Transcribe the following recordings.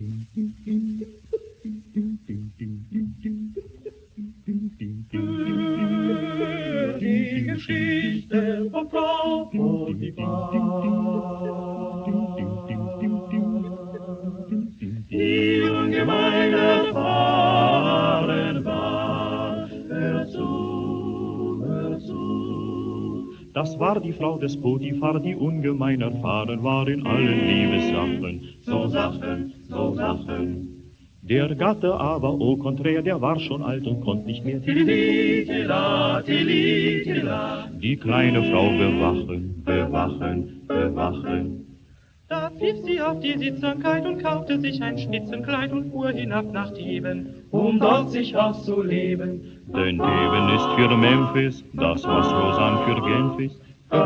Die Geschichte von Frau Potiphar. Die ungemeine Fahren war. Hör zu, hör zu. Das war die Frau des Potiphar, die ungemein erfahren war in allen Liebessachen. So Sachen, so Sachen. Der Gatte aber, au contraire, der war schon alt und konnte nicht mehr Tilitila, tilitila. die kleine Frau bewachen, bewachen, bewachen. Da pfiff sie auf die Sittsamkeit und kaufte sich ein Schnitzenkleid und fuhr hinab nach Theben, Dort sich auszuleben. Denn Theben ist für Memphis, das was Lausanne für Genf ist.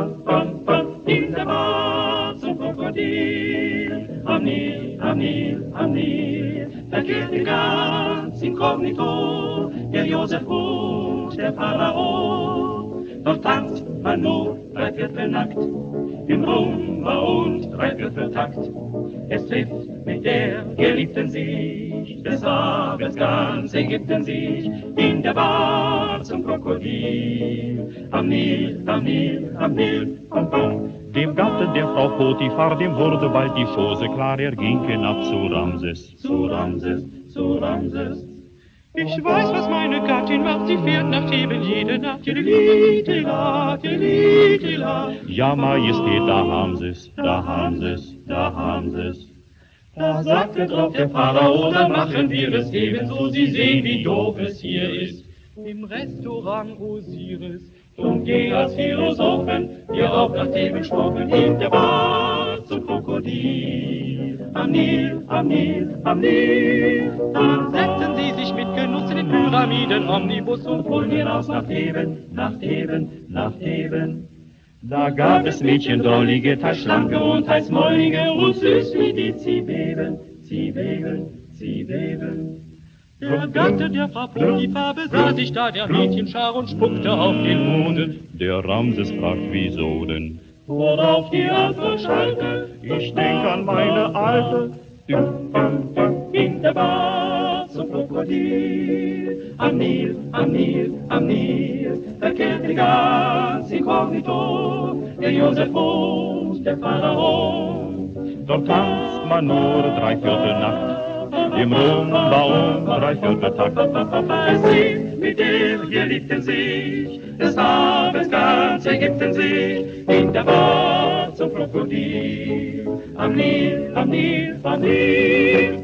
In der Bar zum Krokodil, am Nil, am Nil, am Nil, verkehrte ganz inkognito der Josef und der Pharao. Dort tanzt man nur dreiviertelnackt, im Rumba und Dreivierteltakt. Es trifft mit der Geliebten sich, des Abends ganz Ägypten sich, in der Bar zum Krokodil, am Nil, am Nil, am Nil, pom, pom. Dem Gatten der Frau Potiphar, dem wurde bald die Chose klar, er ging hinab zu Ramses. Zu Ramses, zu Ramses. Ich weiß, was meine Gattin macht, sie fährt nach Theben jede Nacht. Tilitila, tilitila. Ja, Majestät, da haben sie's, da haben sie's, da haben sie's. Da sagte drauf der Pharao, dann machen wir es ebenso, Sie sehen, wie doof es hier ist. Im Restaurant Osiris. Und geh als Philosophen, wir auch nach Theben schmocken, in der Bar zum Krokodil. Am Nil, am Nil, am Nil. Dann setzten sie sich mit Genuss in den Pyramiden-Omnibus und Holen wir raus nach Theben, nach Theben, nach Theben. Da gab es Mädchen drollige, Schlanke und heißmäulige und süß wie die Ziehbeben, Ziehbeben, Ziehbeben. der Gatte der Frau Potiphar besah sich da der Mädchenschar und spuckte auf den Boden. Der Ramses fragt, wieso denn? Worauf die Antwort schallte, Ich denk an meine Alte. in der Bar zum Krokodil. Am Nil, am Nil, am Nil, verkehrte ganz inkognito der Josef und der Pharao. Dort tanzt man nur Dreiviertelnacht, im Rumba und Dreivierteltakt. Es zieht mit der Geliebten sich, des Abends ganz Ägypten sich, in der Bar zum Krokodil. Am Nil, am Nil, am Nil.